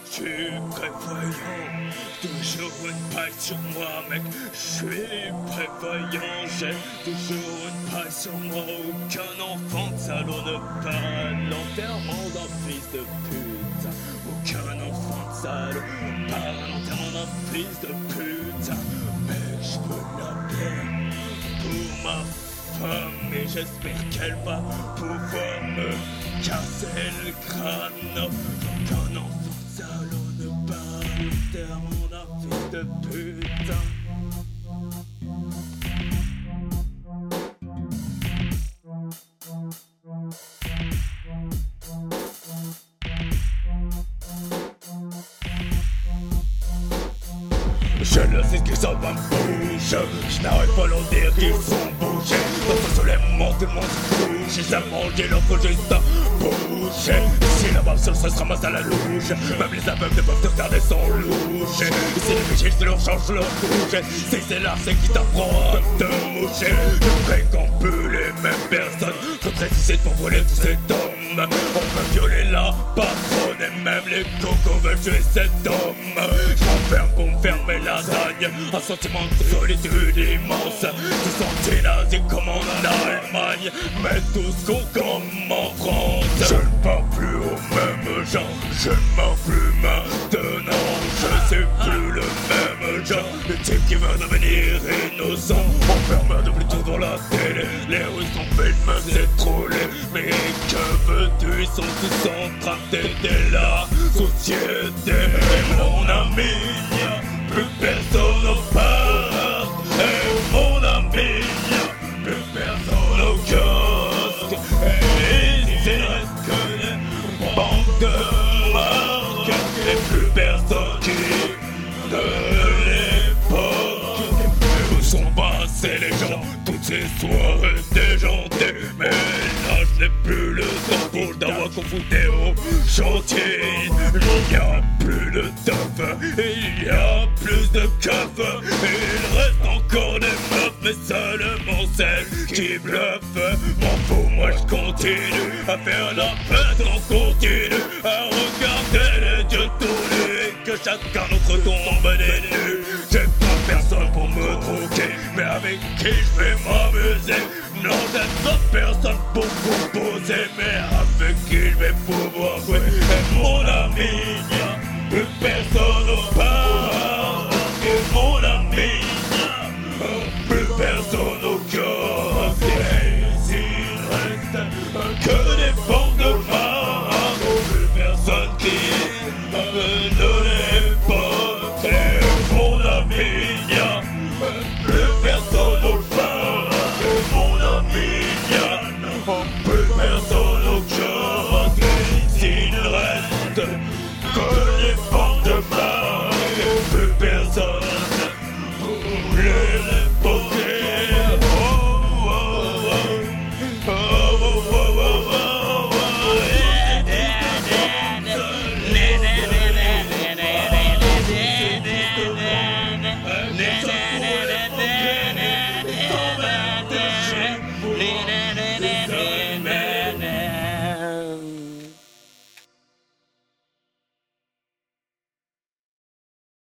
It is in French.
suis prévoyant, toujours une paille sur moi mec. Je suis prévoyant, j'ai toujours une paille sur moi. Aucun enfant de salaud ne part à l'enterrement d'un fils de pute. Aucun enfant de salaud part à l'enterrement d'un fils de pute. Mais je veux la paix pour ma femme et j'espère qu'elle va pouvoir me casser le crâne. Aucun enfant de salaud ne part à l'enterrement d'un fils de pute. Je le sais que ça va me bouger. Je n'arrive pas à leur dire qu'ils sont bougés. Dans ce soleil moment tout le monde se bouge. Ils aiment manger leur faut juste à bouger. Si la bave seule se ramasse à la louche, même les aveugles ne peuvent te regarder sans loucher. Et si les vigiles se leur changent leur bouche, c'est là c'est qui t'apprend à te moucher. Je fréquente plus les mêmes personnes. Je précise pour voler tous ces hommes. On peut violer la patronne et même les cocos veulent tuer cet homme. Je m'enferme pour me fermer lasagne. Un sentiment de solitude immense. Tout senti nazi comme en Allemagne, mais tout ce qu'on comme en France. Je ne parle plus aux mêmes gens. Je ne mens plus maintenant. Je suis plus le même genre. Le type qui veut devenir innocent. Enfermé depuis tout dans la télé. Les rues sont filmées, c'est trollé. Mais que veux-tu, ils sont tous en train d'aider la société. Et mon ami, plus personne au parc. Et mon ami, plus personne au kiosque. Et ici il reste que des banques de marques. Et plus personne qui de l'époque. Où sont passés les gens, toutes ces soirées déjantées. Mais là je n'ai plus le temps pour d'avoir confronté au chantier. Il n'y a plus de taf, il y a plus de keufs. Il reste encore des meufs, mais seulement celles qui bluffent. M'en fous, moi je continue à faire la fête. On continue à regarder les dieux tourner. Et que chacun notre tombe des nues. J'ai pas personne pour me troquer, mais avec qui je vais m'amuser. Non, j'ai pas personne pour vous poser, mais avec qui je vais pouvoir jouer. Et mon ami, plus personne au pas.